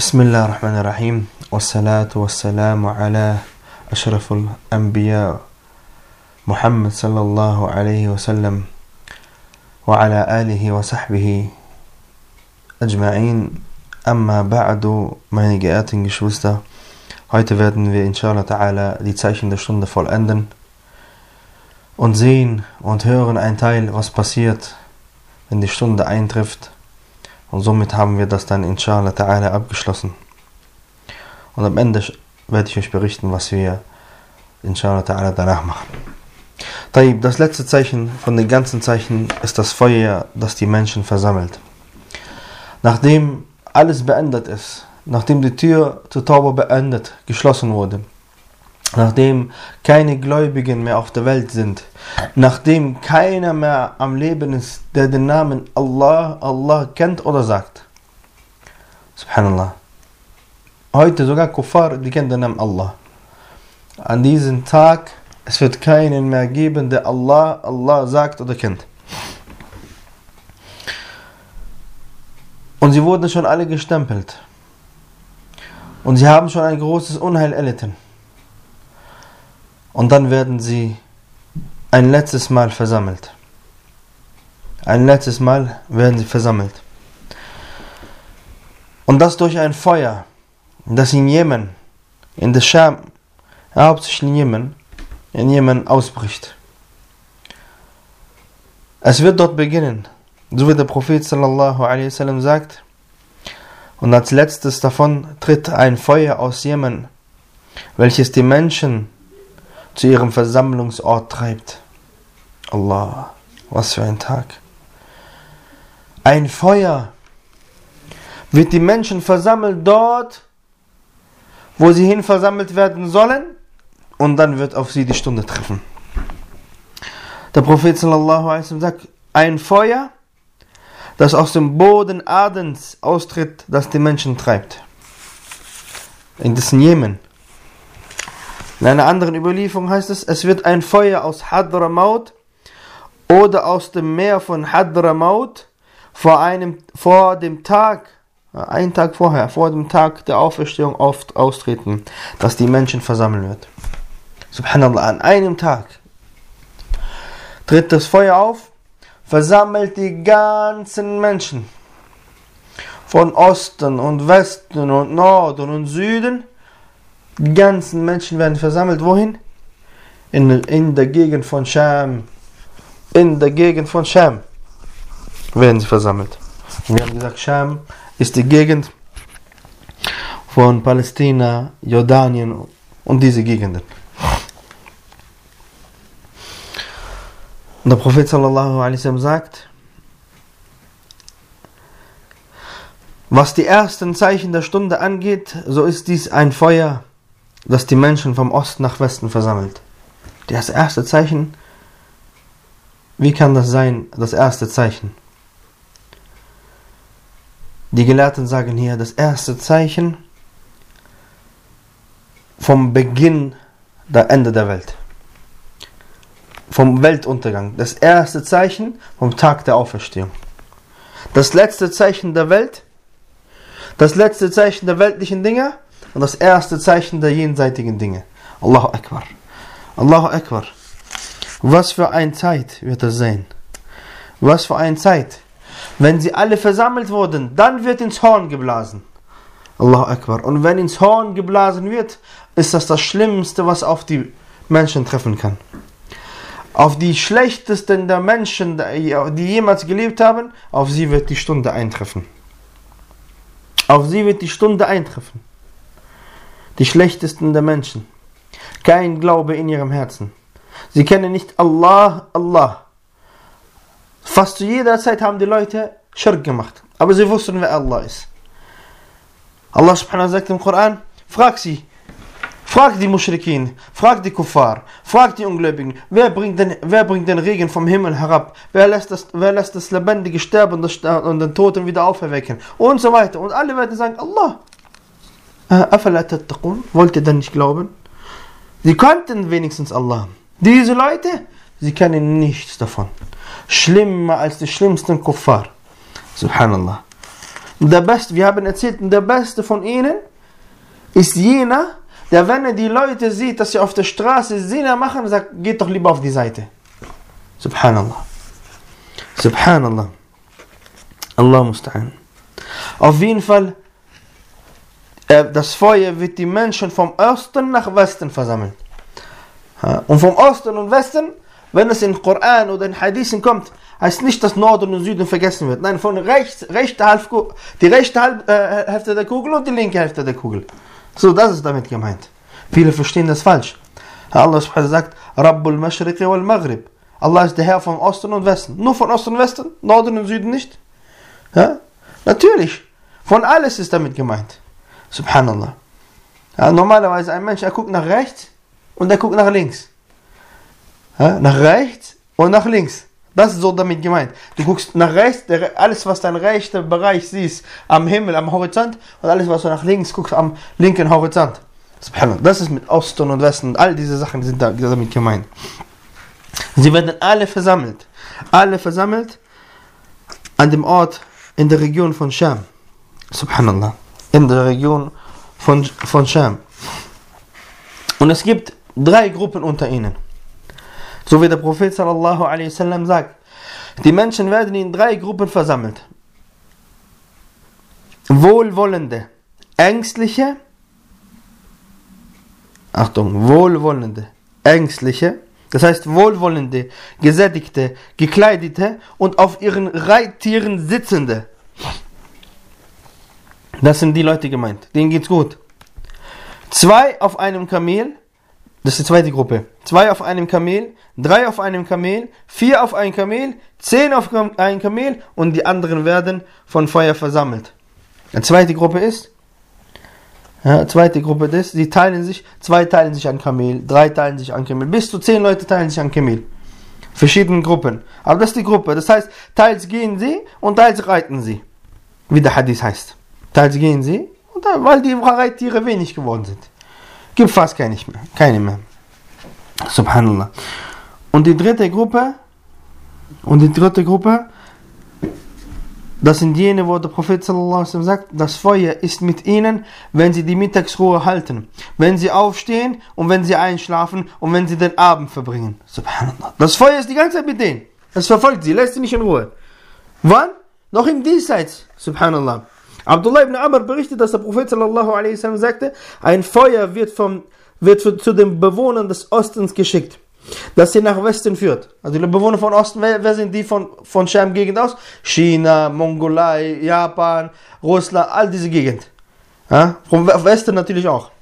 بسم الله الرحمن الرحيم والصلاة والسلام على أشرف الأنبياء محمد صلى الله عليه وسلم وعلى آله وصحبه أجمعين. Amma ba'du, meine geehrten Geschwister, heute werden wir inshallah ta'ala die Zeichen der Stunde vollenden und sehen und hören einen Teil, was passiert, wenn die Stunde eintrifft. Und somit haben wir das dann inshallah ta'ala abgeschlossen. Und am Ende werde ich euch berichten, was wir inshallah ta'ala danach machen. Das letzte Zeichen von den ganzen Zeichen ist das Feuer, das die Menschen versammelt. Nachdem alles beendet ist, nachdem die Tür zur Taube beendet, geschlossen wurde, nachdem keine Gläubigen mehr auf der Welt sind, nachdem keiner mehr am Leben ist, der den Namen Allah, Allah kennt oder sagt. Subhanallah. Heute sogar Kuffar, die kennen den Namen Allah. An diesem Tag, es wird keinen mehr geben, der Allah, Allah sagt oder kennt. Und sie wurden schon alle gestempelt. Und sie haben schon ein großes Unheil erlitten. Und dann werden sie ein letztes Mal versammelt. Ein letztes Mal werden sie versammelt. Und das durch ein Feuer, das in Jemen, in der Scham, hauptsächlich in Jemen ausbricht. Es wird dort beginnen, so wie der Prophet sallallahu alaihi wasallam sagt, und als letztes davon tritt ein Feuer aus Jemen, welches die Menschen zu ihrem Versammlungsort treibt. Allah, was für ein Tag. Ein Feuer wird die Menschen versammelt dort, wo sie hin versammelt werden sollen, und dann wird auf sie die Stunde treffen. Der Prophet sallallahu alaihi wasallam sagt, ein Feuer, das aus dem Boden Adens austritt, das die Menschen treibt. In dessen Jemen. In einer anderen Überlieferung heißt es, es wird ein Feuer aus Hadramaut oder aus dem Meer von Hadramaut vor dem Tag, einen Tag vorher, vor dem Tag der Auferstehung austreten, dass die Menschen versammeln wird. Subhanallah, an einem Tag tritt das Feuer auf, versammelt die ganzen Menschen von Osten und Westen und Norden und Süden. Die ganzen Menschen werden versammelt. Wohin? In der Gegend von Scham. In der Gegend von Scham werden sie versammelt. Und wir haben gesagt, Scham ist die Gegend von Palästina, Jordanien und diese Gegenden. Und der Prophet sallallahu alaihi wasallam sagt, was die ersten Zeichen der Stunde angeht, so ist dies ein Feuer, das die Menschen vom Osten nach Westen versammelt. Das erste Zeichen, wie kann das sein, das erste Zeichen? Die Gelehrten sagen hier, das erste Zeichen vom Beginn der Ende der Welt. Vom Weltuntergang. Das erste Zeichen vom Tag der Auferstehung. Das letzte Zeichen der Welt, das letzte Zeichen der weltlichen Dinge und das erste Zeichen der jenseitigen Dinge. Allahu Akbar. Allahu Akbar. Was für eine Zeit wird das sein? Was für eine Zeit. Wenn sie alle versammelt wurden, dann wird ins Horn geblasen. Allahu Akbar. Und wenn ins Horn geblasen wird, ist das Schlimmste, was auf die Menschen treffen kann. Auf die schlechtesten der Menschen, die jemals gelebt haben, auf sie wird die Stunde eintreffen. Auf sie wird die Stunde eintreffen. Die schlechtesten der Menschen. Kein Glaube in ihrem Herzen. Sie kennen nicht Allah, Allah. Fast zu jeder Zeit haben die Leute Schirk gemacht. Aber sie wussten, wer Allah ist. Allah subhanahu wa ta'ala sagt im Koran, frag sie. Frag die Muschrikin, frag die Kuffar, frag die Ungläubigen, wer bringt den Regen vom Himmel herab? Wer lässt das Lebendige sterben und den Toten wieder auferwecken? Und so weiter. Und alle werden sagen, Allah. Afala tattaqun? Wollt ihr denn nicht glauben? Sie kannten wenigstens Allah. Diese Leute, sie kennen nichts davon. Schlimmer als die schlimmsten Kuffar. Subhanallah. wir haben erzählt, der Beste von ihnen ist jener, der, wenn er die Leute sieht, dass sie auf der Straße Zina machen, sagt, geht doch lieber auf die Seite. Subhanallah. Subhanallah. Allah musta'an. Auf jeden Fall, das Feuer wird die Menschen vom Osten nach Westen versammeln. Und vom Osten und Westen, wenn es in Koran oder in Hadithen kommt, heißt nicht, dass Norden und Süden vergessen wird. Nein, von die rechte Hälfte der Kugel und die linke Hälfte der Kugel. So, das ist damit gemeint. Viele verstehen das falsch. Allah sagt, Rabbul Mashriqi wal Maghrib. Allah ist der Herr vom Osten und Westen. Nur von Osten und Westen, Norden und Süden nicht. Ja? Natürlich. Von alles ist damit gemeint. Subhanallah. Ja, normalerweise ein Mensch, er guckt nach rechts und er guckt nach links. Ja, nach rechts und nach links. Das ist so damit gemeint. Du guckst nach rechts, alles was dein rechter Bereich siehst, am Himmel, am Horizont, und alles was du nach links guckst, am linken Horizont. Subhanallah. Das ist mit Osten und Westen und all diese Sachen sind damit gemeint. Sie werden alle versammelt. Alle versammelt an dem Ort in der Region von Scham. Subhanallah. In der Region von Scham. Und es gibt 3 Gruppen unter ihnen. So wie der Prophet sallallahu alaihi wasallam sagt, die Menschen werden in 3 Gruppen versammelt. Wohlwollende, ängstliche, wohlwollende, ängstliche, das heißt wohlwollende, gesättigte, gekleidete und auf ihren Reittieren sitzende. Das sind die Leute gemeint, denen geht's gut. 2 auf einem Kamel, das ist die zweite Gruppe. 2 auf einem Kamel, 3 auf einem Kamel, 4 auf einem Kamel, 10 auf einem Kamel und die anderen werden von Feuer versammelt. Die zweite Gruppe ist, die teilen sich, 2 teilen sich an Kamel, 3 teilen sich an Kamel, bis zu 10 Leute teilen sich an Kamel. Verschiedene Gruppen. Aber das ist die Gruppe. Das heißt, teils gehen sie und teils reiten sie. Wie der Hadith heißt. Teils gehen sie, und weil die Reittiere wenig geworden sind. Gibt fast keine mehr. Subhanallah. Und die dritte Gruppe, das sind jene, wo der Prophet sallallahu alaihi wasallam sagt, das Feuer ist mit ihnen, wenn sie die Mittagsruhe halten, wenn sie aufstehen und wenn sie einschlafen und wenn sie den Abend verbringen. Subhanallah. Das Feuer ist die ganze Zeit mit denen. Es verfolgt sie, lässt sie nicht in Ruhe. Wann? Noch im Diesseits. Subhanallah. Abdullah ibn Amr berichtet, dass der Prophet sallallahu alaihi wasallam sagte, ein Feuer wird zu den Bewohnern des Ostens geschickt, das sie nach Westen führt. Also die Bewohner von Osten, wer sind die von Scham-Gegend aus? China, Mongolei, Japan, Russland, all diese Gegend. Ja? Vom Westen natürlich auch.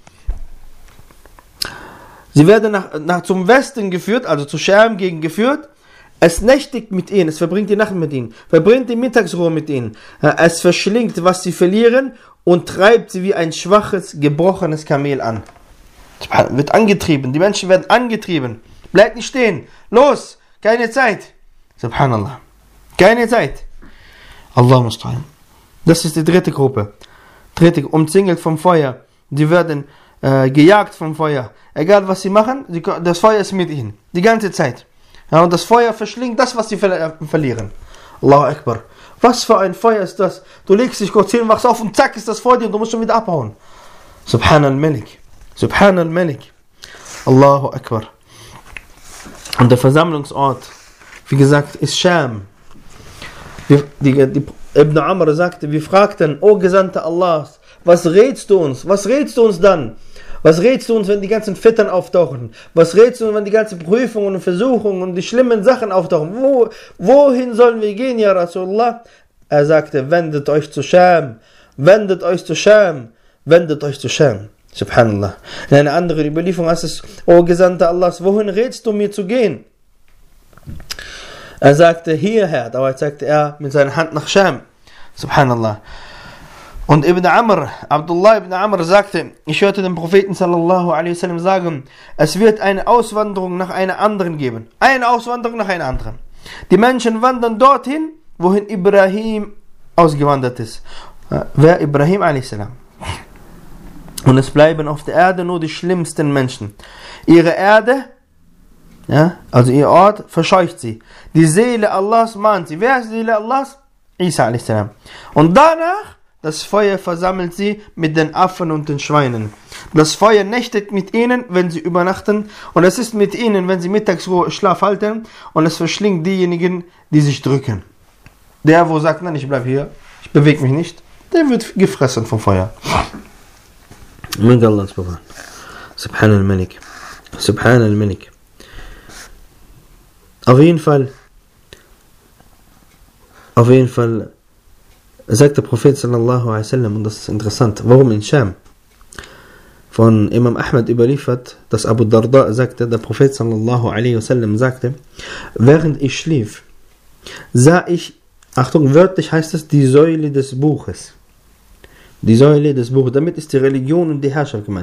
Sie werden zum Westen geführt, also zu Scham-Gegend geführt. Es nächtigt mit ihnen, es verbringt die Nacht mit ihnen, verbringt die Mittagsruhe mit ihnen. Es verschlingt, was sie verlieren und treibt sie wie ein schwaches, gebrochenes Kamel an. Wird angetrieben, die Menschen werden angetrieben. Bleibt nicht stehen, los, keine Zeit. Subhanallah, keine Zeit. Allah musta'an. Das ist die dritte Gruppe. Umzingelt vom Feuer. Die werden gejagt vom Feuer. Egal was sie machen, das Feuer ist mit ihnen. Die ganze Zeit. Ja, und das Feuer verschlingt das, was sie verlieren. Allahu Akbar. Was für ein Feuer ist das? Du legst dich kurz hin, wachst auf und zack ist das vor dir und du musst schon wieder abhauen. Subhanal Malik. Subhanal Malik. Allahu Akbar. Und der Versammlungsort, wie gesagt, ist Scham. Ibn Amr sagte, wir fragten, O Gesandter Allahs, was rätst du uns? Was rätst du uns dann? Was rätst du uns, wenn die ganzen Fittern auftauchen? Was rätst du uns, wenn die ganzen Prüfungen und Versuchungen und die schlimmen Sachen auftauchen? Wohin sollen wir gehen, ja Rasulullah? Er sagte, wendet euch zu Scham. Wendet euch zu Scham. Wendet euch zu Scham. Subhanallah. In einer anderen Überlieferung heißt es, O Gesandter Allahs, wohin rätst du mir zu gehen? Er sagte, hierher. Dabei zeigte er mit seiner Hand nach Scham. Subhanallah. Und Abdullah ibn Amr sagte, ich hörte den Propheten sallallahu alaihi wasallam sagen, es wird eine Auswanderung nach einer anderen geben. Eine Auswanderung nach einer anderen. Die Menschen wandern dorthin, wohin Ibrahim ausgewandert ist. Wer? Ibrahim alaihi salam. Und es bleiben auf der Erde nur die schlimmsten Menschen. Ihre Erde, also ihr Ort, verscheucht sie. Die Seele Allahs mahnt sie. Wer ist die Seele Allahs? Isa a.s. Und danach das Feuer versammelt sie mit den Affen und den Schweinen. Das Feuer nächtigt mit ihnen, wenn sie übernachten, und es ist mit ihnen, wenn sie Mittagsschlaf halten, und es verschlingt diejenigen, die sich drücken. Der, wo sagt, nein, ich bleibe hier, ich bewege mich nicht, der wird gefressen vom Feuer. Möge Allah uns bewahren. Subhan al-Malik. Subhan al-Malik. Auf jeden Fall sagt der Prophet sallallahu alaihi wasallam, und das ist interessant, warum in Scham? Von Imam Ahmad überliefert, dass Abu Darda sagte, der Prophet sallallahu alaihi wasallam sagte, während ich schlief, sah ich, Achtung, wörtlich heißt es, die Säule des Buches. Die Säule des Buches, damit ist die Religion und die Herrschaft gemeint.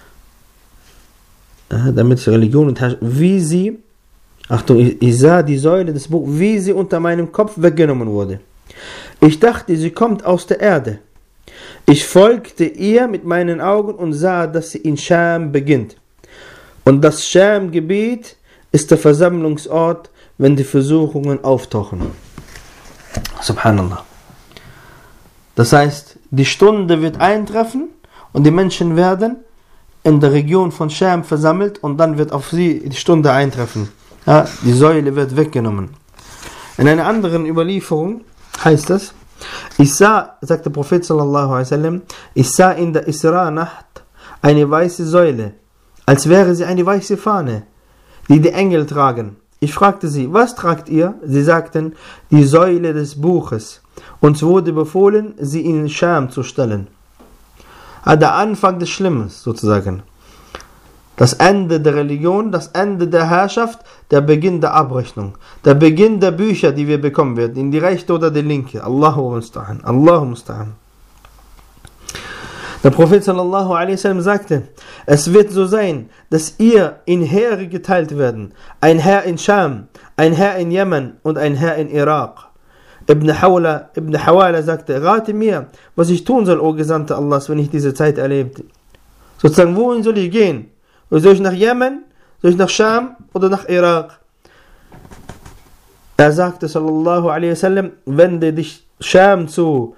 Damit ist die Religion und Herrschaft, wie sie, Achtung, ich sah die Säule des Buches, wie sie unter meinem Kopf weggenommen wurde. Ich dachte, sie kommt aus der Erde. Ich folgte ihr mit meinen Augen und sah, dass sie in Scham beginnt. Und das Scham-Gebiet ist der Versammlungsort, wenn die Versuchungen auftauchen. Subhanallah. Das heißt, die Stunde wird eintreffen und die Menschen werden in der Region von Scham versammelt und dann wird auf sie die Stunde eintreffen. Ja, die Säule wird weggenommen. In einer anderen Überlieferung heißt es, ich sah, sagt der Prophet sallallahu alaihi wasallam, ich sah in der Isra-Nacht eine weiße Säule, als wäre sie eine weiße Fahne, die die Engel tragen. Ich fragte sie, was tragt ihr? Sie sagten, die Säule des Buches. Uns wurde befohlen, sie in Scham zu stellen. Der Anfang des Schlimmes sozusagen. Das Ende der Religion, das Ende der Herrschaft, der Beginn der Abrechnung, der Beginn der Bücher, die wir bekommen werden, in die rechte oder die linke. Allahu musta'an, Allahu musta'an. Der Prophet sallallahu alaihi wasallam sagte, es wird so sein, dass ihr in Heere geteilt werden, ein Heer in Scham, ein Heer in Jemen und ein Heer in Irak. Ibn Hawala sagte, rate mir, was ich tun soll, o Gesandter Allahs, wenn ich diese Zeit erlebte. Sozusagen, wohin soll ich gehen? Soll ich nach Jemen? Soll ich nach Scham oder nach Irak? Er sagte sallallahu alaihi wasallam, wende dich Scham zu,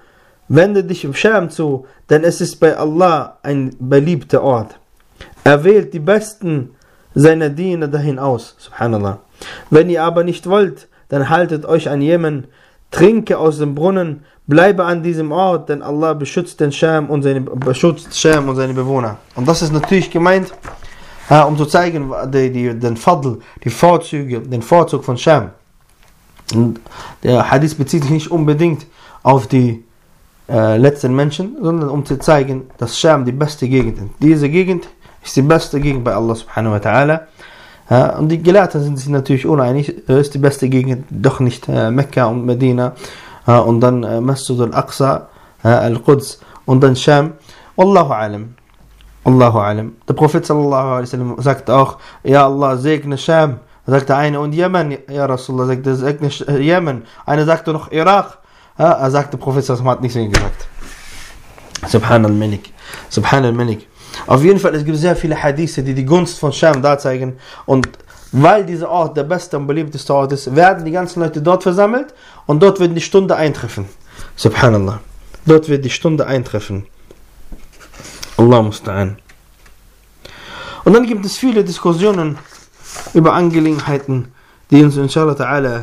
denn es ist bei Allah ein beliebter Ort. Er wählt die besten seiner Diener dahin aus. Subhanallah. Wenn ihr aber nicht wollt, dann haltet euch an Jemen, trinke aus dem Brunnen, bleibe an diesem Ort, denn Allah beschützt Scham und seine Bewohner. Und das ist natürlich gemeint, um zu zeigen, den Fadl, den Vorzug von Scham. Und der Hadith bezieht sich nicht unbedingt auf die letzten Menschen, sondern um zu zeigen, dass Scham die beste Gegend ist. Diese Gegend ist die beste Gegend bei Allah subhanahu wa ta'ala. Und die Gelehrten sind sich natürlich uneinig, ist die beste Gegend doch nicht Mekka und Medina und dann Masjid al-Aqsa, Al-Quds und dann Scham. Wallahu alam. Allahu alam. Der Prophet sallallahu alaihi wasallam sagt auch, ja Allah, segne Scham. Sagt der eine, und Jemen, ja Rasulullah, sagt der, segne Jemen. Einer sagte noch Irak. Er sagt, der Prophet sallallahu alaihi wasallam hat nichts gesagt. Subhan al-Malik. Subhan al-Malik. Auf jeden Fall, es gibt sehr viele Hadithe, die die Gunst von Scham darzeigen. Und weil dieser Ort der beste und beliebteste Ort ist, werden die ganzen Leute dort versammelt und dort wird die Stunde eintreffen. Subhanallah. Dort wird die Stunde eintreffen. Allah musta'an. Und dann gibt es viele Diskussionen über Angelegenheiten, die uns inshallah ta'ala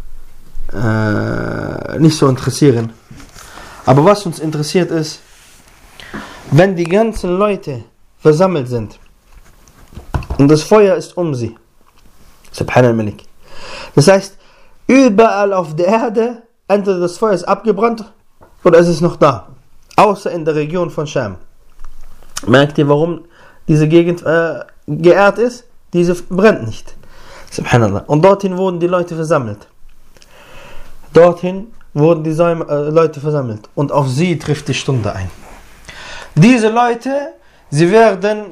nicht so interessieren. Aber was uns interessiert ist, wenn die ganzen Leute versammelt sind und das Feuer ist um sie. Subhanallah. Das heißt, überall auf der Erde, entweder das Feuer ist abgebrannt oder es ist noch da. Außer in der Region von Scham. Merkt ihr, warum diese Gegend geehrt ist? Diese brennt nicht. Subhanallah. Und dorthin wurden die Leute versammelt. Dorthin wurden die Leute versammelt. Und auf sie trifft die Stunde ein. Diese Leute, sie werden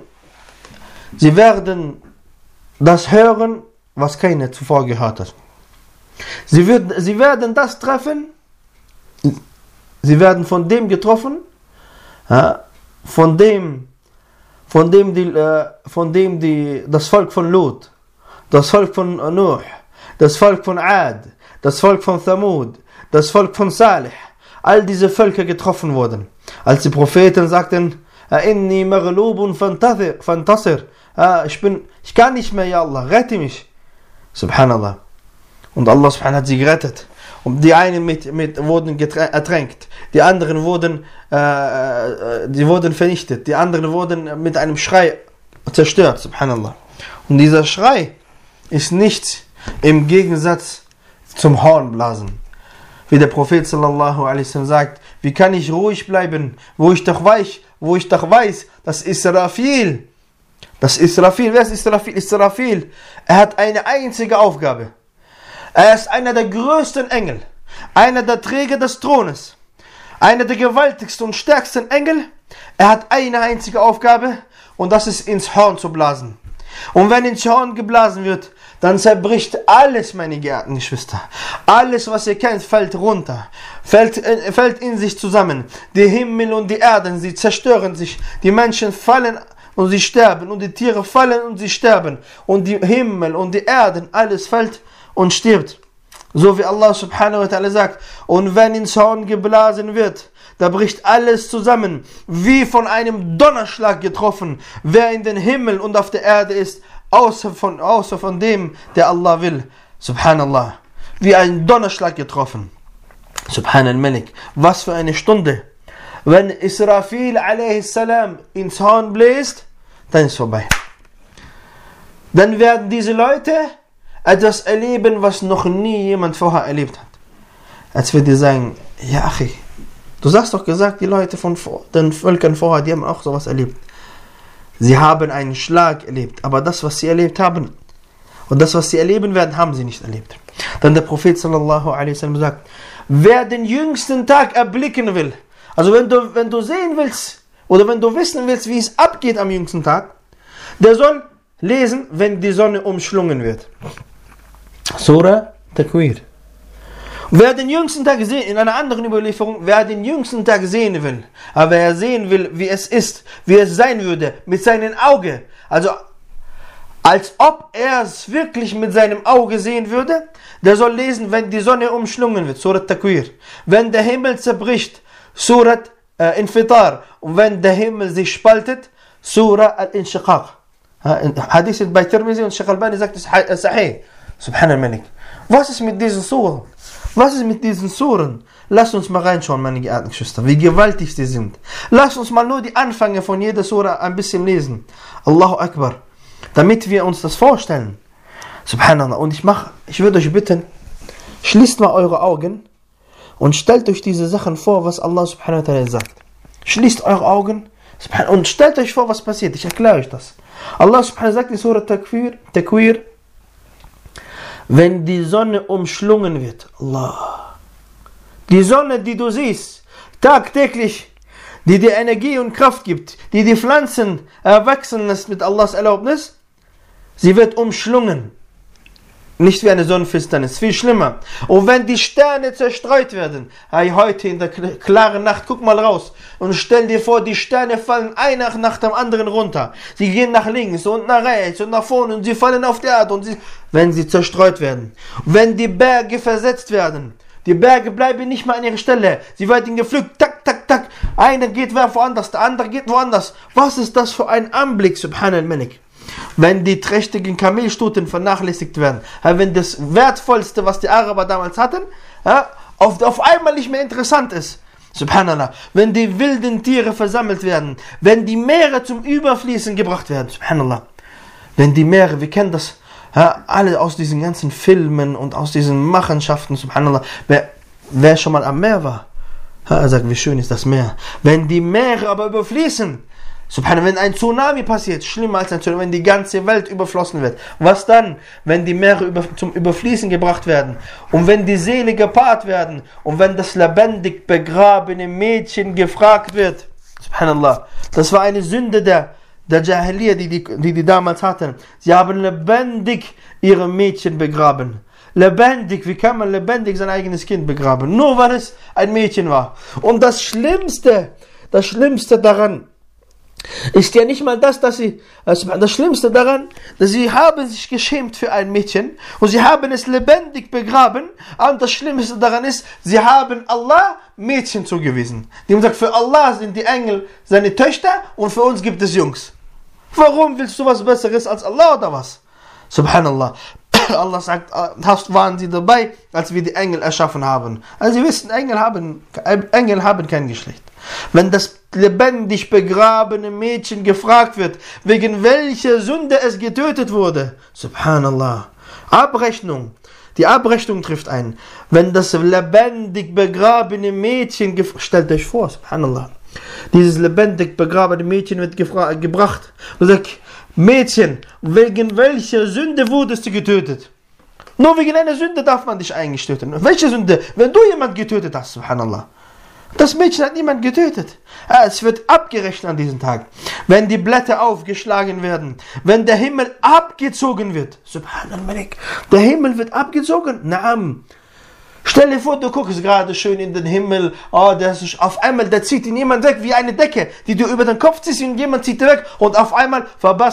das hören, was keiner zuvor gehört hat. Sie werden das treffen, sie werden von dem getroffen, von dem das Volk von Lut, das Volk von Nuh, das Volk von Ad, das Volk von Thamud, das Volk von Salih, all diese Völker getroffen wurden. Als die Propheten sagten, inni maghlubun fantasir, ich kann nicht mehr, ya Allah, rette mich. Subhanallah. Und Allah subhanahu hat sie gerettet. Und die einen wurden ertränkt, die anderen wurden vernichtet, die anderen wurden mit einem Schrei zerstört, subhanallah. Und dieser Schrei ist nichts im Gegensatz zum Hornblasen. Wie der Prophet sallallahu alaihi wasallam sagt, wie kann ich ruhig bleiben, wo ich doch weiß, dass Israfil, wer ist Israfil? Israfil, er hat eine einzige Aufgabe. Er ist einer der größten Engel, einer der Träger des Thrones, einer der gewaltigsten und stärksten Engel. Er hat eine einzige Aufgabe und das ist ins Horn zu blasen. Und wenn ins Horn geblasen wird, dann zerbricht alles, meine geehrten Geschwister. Alles, was ihr kennt, fällt runter, fällt in sich zusammen. Die Himmel und die Erden, sie zerstören sich. Die Menschen fallen und sie sterben und die Tiere fallen und sie sterben. Und die Himmel und die Erden, alles fällt und stirbt. So wie Allah subhanahu wa ta'ala sagt, und wenn ins Horn geblasen wird, da bricht alles zusammen, wie von einem Donnerschlag getroffen, wer in den Himmel und auf der Erde ist, außer von dem, der Allah will. Subhanallah. Wie ein Donnerschlag getroffen. Subhan al-Malik. Was für eine Stunde. Wenn Israfil a.s. ins Horn bläst, dann ist vorbei. Dann werden diese Leute etwas erleben, was noch nie jemand vorher erlebt hat. Als wir dir sagen, ja Achi, du hast doch gesagt, die Leute von den Völkern vorher, die haben auch sowas erlebt. Sie haben einen Schlag erlebt, aber das, was sie erlebt haben und das, was sie erleben werden, haben sie nicht erlebt. Dann der Prophet sallallahu alaihi wasallam sagt, wer den jüngsten Tag erblicken will, also wenn du sehen willst oder wenn du wissen willst, wie es abgeht am jüngsten Tag, der soll lesen, wenn die Sonne umschlungen wird. Surah Takwir. Wer den jüngsten Tag sehen, in einer anderen Überlieferung, wer den jüngsten Tag sehen will, aber er sehen will, wie es ist, wie es sein würde, mit seinen Augen, also als ob er es wirklich mit seinem Auge sehen würde, der soll lesen, wenn die Sonne umschlungen wird, Surat Takwir. Wenn der Himmel zerbricht, Surat Infitar. Und wenn der Himmel sich spaltet, Surah Al-Inshiqaq. Hadith bei Tirmizi und Sheikh Albani sagt es Sahih. Subhanallah. Was ist mit diesen Suren? Was ist mit diesen Suren? Lasst uns mal reinschauen, meine geehrten Geschwister, wie gewaltig sie sind. Lasst uns mal nur die Anfänge von jeder Surah ein bisschen lesen. Allahu Akbar. Damit wir uns das vorstellen. Subhanallah. Und ich würde euch bitten, schließt mal eure Augen und stellt euch diese Sachen vor, was Allah subhanahu wa ta'ala sagt. Schließt eure Augen und stellt euch vor, was passiert. Ich erkläre euch das. Allah subhanahu wa ta'ala sagt in Surah Takwir, wenn die Sonne umschlungen wird, Allah, die Sonne, die du siehst, tagtäglich, die dir Energie und Kraft gibt, die die Pflanzen erwachsen lässt mit Allahs Erlaubnis, sie wird umschlungen. Nicht wie eine Sonnenfinsternis, viel schlimmer. Und wenn die Sterne zerstreut werden, heute in der klaren Nacht, guck mal raus und stell dir vor, die Sterne fallen einer nach dem anderen runter. Sie gehen nach links und nach rechts und nach vorne und sie fallen auf die Erde, wenn sie zerstreut werden. Wenn die Berge versetzt werden, die Berge bleiben nicht mehr an ihrer Stelle, sie werden gepflückt, tak, tak, tak. Einer geht woanders, der andere geht woanders. Was ist das für ein Anblick, subhanallah. Wenn die trächtigen Kamelstuten vernachlässigt werden, wenn das Wertvollste, was die Araber damals hatten, auf einmal nicht mehr interessant ist. Subhanallah. Wenn die wilden Tiere versammelt werden, wenn die Meere zum Überfließen gebracht werden. Subhanallah. Wenn die Meere, wir kennen das alle aus diesen ganzen Filmen und aus diesen Machenschaften. Subhanallah. Wer schon mal am Meer war, er sagt, wie schön ist das Meer. Wenn die Meere aber überfließen, Subhanallah, wenn ein Tsunami passiert, schlimmer als ein Tsunami, wenn die ganze Welt überflossen wird. Was dann, wenn die Meere zum Überfließen gebracht werden und wenn die Seele gepaart werden und wenn das lebendig begrabene Mädchen gefragt wird. Subhanallah, das war eine Sünde der Jahiliya, die damals hatten. Sie haben lebendig ihre Mädchen begraben. Lebendig, wie kann man lebendig sein eigenes Kind begraben? Nur weil es ein Mädchen war. Und das Schlimmste daran, Ist ja nicht mal das, dass sie, das Schlimmste daran, dass sie haben sich geschämt für ein Mädchen und sie haben es lebendig begraben. Und das Schlimmste daran ist, sie haben Allah Mädchen zugewiesen. Die haben gesagt, für Allah sind die Engel seine Töchter und für uns gibt es Jungs. Warum willst du was Besseres als Allah oder was? Subhanallah. Allah sagt, waren sie dabei, als wir die Engel erschaffen haben. Also sie wissen, Engel haben kein Geschlecht. Wenn das lebendig begrabene Mädchen gefragt wird, wegen welcher Sünde es getötet wurde, Subhanallah, Abrechnung, die Abrechnung trifft ein. Wenn das lebendig begrabene Mädchen, stellt euch vor, Subhanallah, dieses lebendig begrabene Mädchen wird gebracht und sagt, Mädchen, wegen welcher Sünde wurdest du getötet? Nur wegen einer Sünde darf man dich eigentlich töten. Welche Sünde? Wenn du jemand getötet hast, Subhanallah. Das Mädchen hat niemand getötet. Es wird abgerechnet an diesem Tag. Wenn die Blätter aufgeschlagen werden, wenn der Himmel abgezogen wird, Subhanallah, der Himmel wird abgezogen, Naam. Stell dir vor, du guckst gerade schön in den Himmel, das ist auf einmal, da zieht ihn jemand weg wie eine Decke, die du über den Kopf ziehst und jemand zieht weg und auf einmal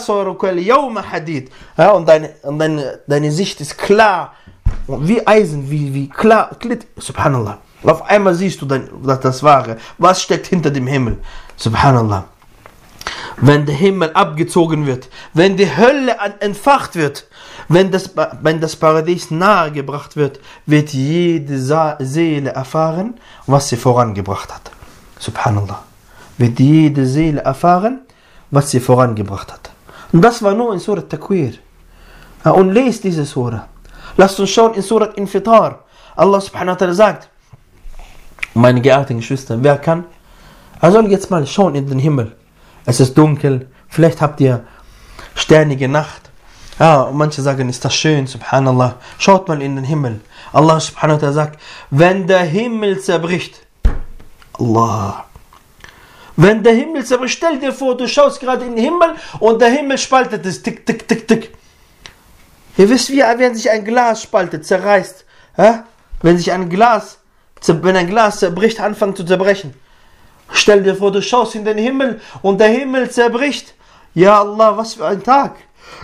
und deine Sicht ist klar, wie Eisen, wie klar, Subhanallah. Auf einmal siehst du das Wahre, was steckt hinter dem Himmel, Subhanallah. Wenn der Himmel abgezogen wird, wenn die Hölle entfacht wird, wenn das Paradies nahegebracht wird, wird jede Seele erfahren, was sie vorangebracht hat. Subhanallah. Wird jede Seele erfahren, was sie vorangebracht hat. Und das war nur in Surat Takwir. Und lest diese Surah. Lasst uns schauen in Surat Infitar. Allah subhanahu wa ta'ala sagt, meine geehrten Geschwister, wer kann? Er soll jetzt mal schauen in den Himmel. Es ist dunkel, vielleicht habt ihr sternige Nacht. Und manche sagen, ist das schön, Subhanallah. Schaut mal in den Himmel. Allah subhanahu wa ta'ala sagt, wenn der Himmel zerbricht, Allah. Wenn der Himmel zerbricht, stell dir vor, du schaust gerade in den Himmel und der Himmel spaltet es, tick, tick, tick, tick. Ihr wisst, wie wenn sich ein Glas spaltet, zerreißt. Wenn ein Glas zerbricht, anfängt zu zerbrechen. Stell dir vor, du schaust in den Himmel und der Himmel zerbricht. Ja Allah, was für ein Tag.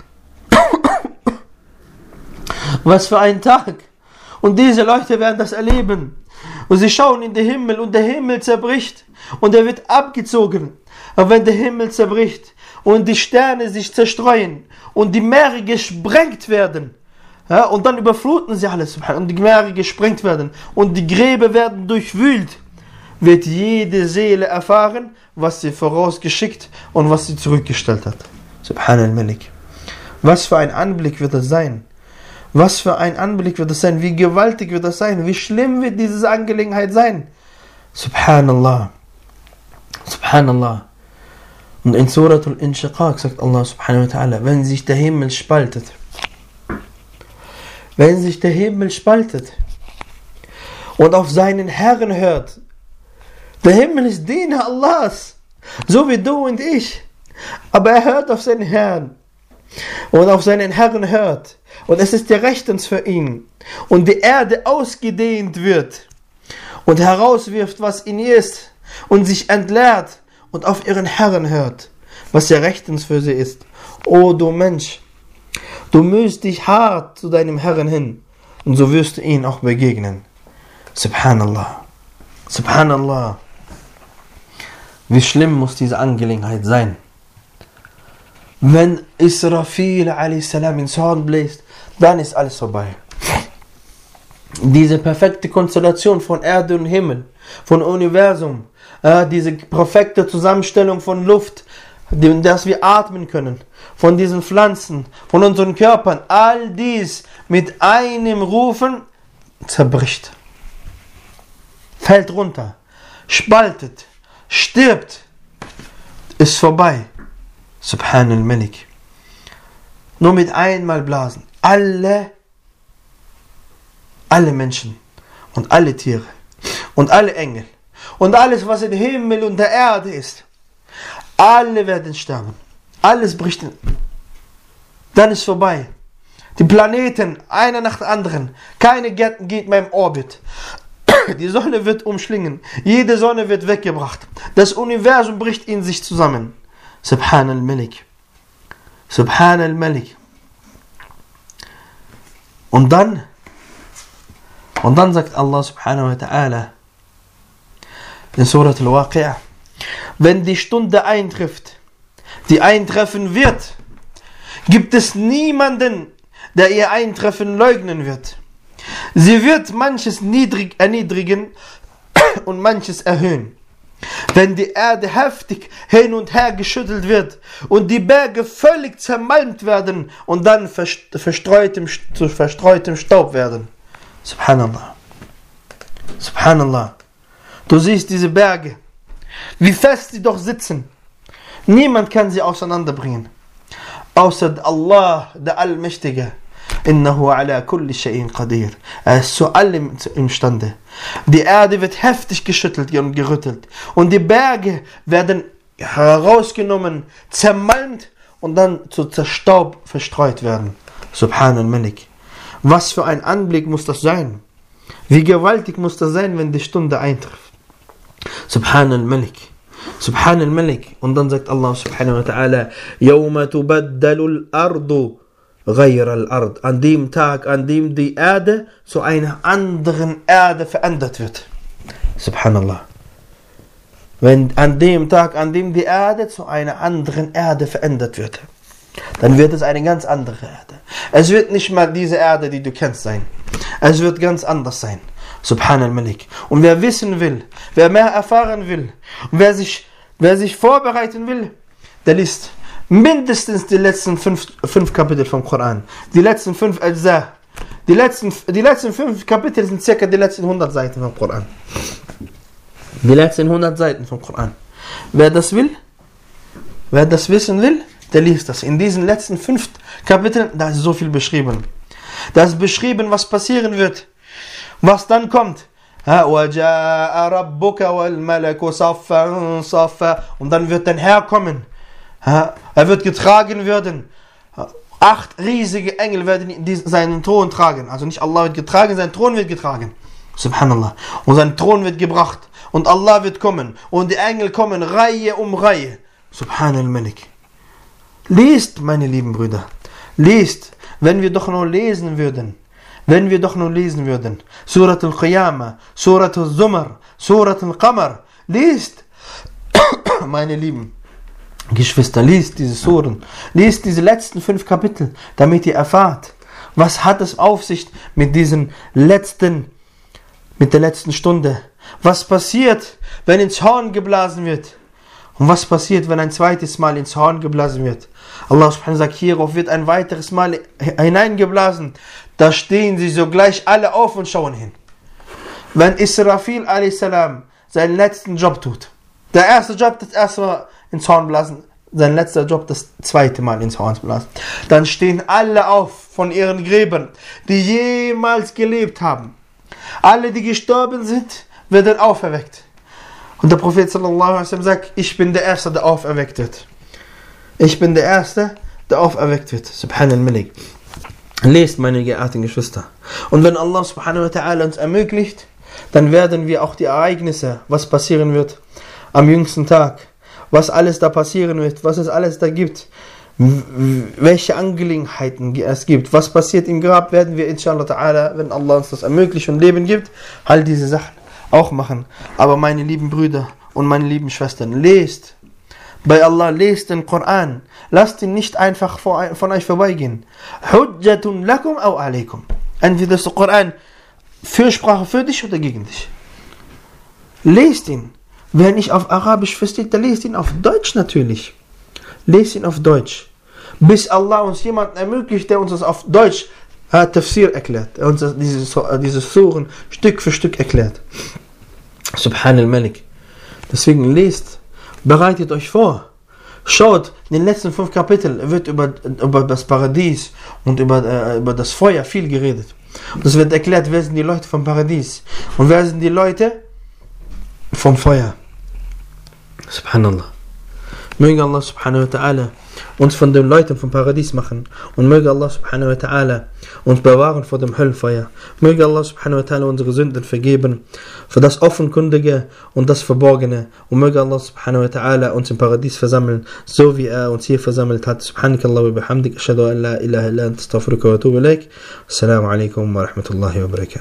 Was für ein Tag. Und diese Leute werden das erleben. Und sie schauen in den Himmel und der Himmel zerbricht. Und er wird abgezogen. Aber wenn der Himmel zerbricht und die Sterne sich zerstreuen und die Meere gesprengt werden, und dann überfluten sie alles und die Meere gesprengt werden und die Gräber werden durchwühlt, wird jede Seele erfahren, was sie vorausgeschickt und was sie zurückgestellt hat. Subhanallah. Was für ein Anblick wird das sein? Was für ein Anblick wird das sein? Wie gewaltig wird das sein? Wie schlimm wird diese Angelegenheit sein? Subhanallah. Subhanallah. Und in Surat al-Inshiqaq sagt Allah subhanahu wa ta'ala, wenn sich der Himmel spaltet, und auf seinen Herrn hört, der Himmel ist Diener Allahs, so wie du und ich, aber er hört auf seinen Herrn und auf seinen Herrn hört und es ist der Rechtens für ihn und die Erde ausgedehnt wird und herauswirft, was in ihr ist und sich entleert und auf ihren Herrn hört, was der Rechtens für sie ist. O du Mensch, du mühst dich hart zu deinem Herrn hin und so wirst du ihn auch begegnen. Subhanallah. Subhanallah. Wie schlimm muss diese Angelegenheit sein. Wenn Israfil a.s. ins Horn bläst, dann ist alles vorbei. Diese perfekte Konstellation von Erde und Himmel, von Universum, diese perfekte Zusammenstellung von Luft, dass wir atmen können, von diesen Pflanzen, von unseren Körpern, all dies mit einem Rufen zerbricht, fällt runter, spaltet, stirbt, ist vorbei. Subhanal Malik. Nur mit einmal blasen. Alle Menschen und alle Tiere und alle Engel und alles, was im Himmel und der Erde ist, alle werden sterben. Alles bricht. Dann ist vorbei. Die Planeten, einer nach dem anderen. Keine geht mehr im Orbit. Die Sonne wird umschlingen. Jede Sonne wird weggebracht. Das Universum bricht in sich zusammen. Subhan al-Malik. Subhan al-Malik. Und dann sagt Allah subhanahu wa ta'ala in Surat al-Waqi'ah, wenn die Stunde eintrifft, die eintreffen wird, gibt es niemanden, der ihr Eintreffen leugnen wird. Sie wird manches erniedrigen und manches erhöhen. Wenn die Erde heftig hin und her geschüttelt wird und die Berge völlig zermalmt werden und dann zu verstreutem Staub werden. Subhanallah. Subhanallah. Du siehst diese Berge, wie fest sie doch sitzen. Niemand kann sie auseinanderbringen. Außer Allah, der Allmächtige. Innahu ala kulli shay'in qadir. Er ist zu allem imstande. Die Erde wird heftig geschüttelt und gerüttelt. Und die Berge werden herausgenommen, zermalmt und dann zu Staub verstreut werden. Subhanal Malik. Was für ein Anblick muss das sein? Wie gewaltig muss das sein, wenn die Stunde eintrifft? Subhanal Malik. Subhanal Malik. Und dann sagt Allah subhanahu wa ta'ala, Yawma tubaddalu al-ardu ghayra al-ard. An dem Tag, an dem die Erde zu einer anderen Erde verändert wird. Subhanallah. An dem Tag, an dem die Erde zu einer anderen Erde verändert wird, dann wird es eine ganz andere Erde. Es wird nicht mal diese Erde, die du kennst, sein. Es wird ganz anders sein. Subhanal Malik. Und wer wissen will, wer mehr erfahren will, und wer sich vorbereiten will, der liest mindestens die letzten fünf Kapitel vom Koran. Die letzten 5 Ajza. Die letzten 5 Kapitel sind circa die letzten 100 Seiten vom Koran. Die letzten 100 Seiten vom Koran. Wer das wissen will, der liest das. In diesen letzten 5 Kapiteln, da ist so viel beschrieben. Da ist beschrieben, was passieren wird. Was dann kommt. Und dann wird dein Herr kommen. Er wird getragen werden. 8 riesige Engel werden seinen Thron tragen. Also nicht Allah wird getragen, sein Thron wird getragen. Subhanallah. Und sein Thron wird gebracht. Und Allah wird kommen. Und die Engel kommen Reihe um Reihe. Subhanal Malik. Liest, meine lieben Brüder. Liest. Wenn wir doch nur lesen würden. Surat al-Qiyamah, Surat al-Zumar, Surat al-Qamar. Liest. Meine lieben Geschwister, liest diese Suren. Liest diese letzten 5 Kapitel, damit ihr erfahrt, was hat es auf sich mit der letzten Stunde. Was passiert, wenn ins Horn geblasen wird? Und was passiert, wenn ein zweites Mal ins Horn geblasen wird? Allah subhanahu sagt, hierauf wird ein weiteres Mal hineingeblasen. Da stehen sie sogleich alle auf und schauen hin. Wenn Israfil a.s. seinen letzten Job tut. Der erste Job, das erste Mal ins Horn blasen. Sein letzter Job, das zweite Mal ins Horn blasen. Dann stehen alle auf von ihren Gräbern, die jemals gelebt haben. Alle, die gestorben sind, werden auferweckt. Und der Prophet sallallahu alaihi wasallam sagt, ich bin der Erste, der auferweckt wird. Ich bin der Erste, der auferweckt wird. Subhanal Malik. Lest, meine geehrten Geschwister. Und wenn Allah subhanahu wa ta'ala uns ermöglicht, dann werden wir auch die Ereignisse, was passieren wird am jüngsten Tag, was alles da passieren wird, was es alles da gibt, welche Angelegenheiten es gibt, was passiert im Grab, werden wir inshallah ta'ala, wenn Allah uns das ermöglicht und Leben gibt, all diese Sachen auch machen. Aber meine lieben Brüder und meine lieben Schwestern, lest bei Allah, lest den Koran. Lasst ihn nicht einfach von euch vorbeigehen. Hujjatun lakum aw alaykum. Entweder ist der Koran Fürsprache für dich oder gegen dich. Lest ihn. Wer nicht auf Arabisch versteht, der lest ihn auf Deutsch natürlich. Lest ihn auf Deutsch. Bis Allah uns jemanden ermöglicht, der uns das auf Deutsch Tafsir erklärt. Der uns diese Suren Stück für Stück erklärt. Subhanal Malik. Deswegen lest. Bereitet euch vor. Schaut, in den letzten 5 Kapiteln wird über das Paradies und über das Feuer viel geredet. Und es wird erklärt, wer sind die Leute vom Paradies und wer sind die Leute vom Feuer. Subhanallah. Möge Allah subhanahu wa ta'ala uns von den Leuten vom Paradies machen. Und möge Allah subhanahu wa ta'ala uns bewahren vor dem Höllenfeuer. Möge Allah subhanahu wa ta'ala unsere Sünden vergeben, für das Offenkundige und das Verborgene. Und möge Allah subhanahu wa ta'ala uns im Paradies versammeln, so wie er uns hier versammelt hat. Subhanakallah wa bihamdik, ashhadu an la ilaha illa anta astaghfiruka wa atubu ilaik. Assalamu alaikum wa rahmatullahi wa barakatuh.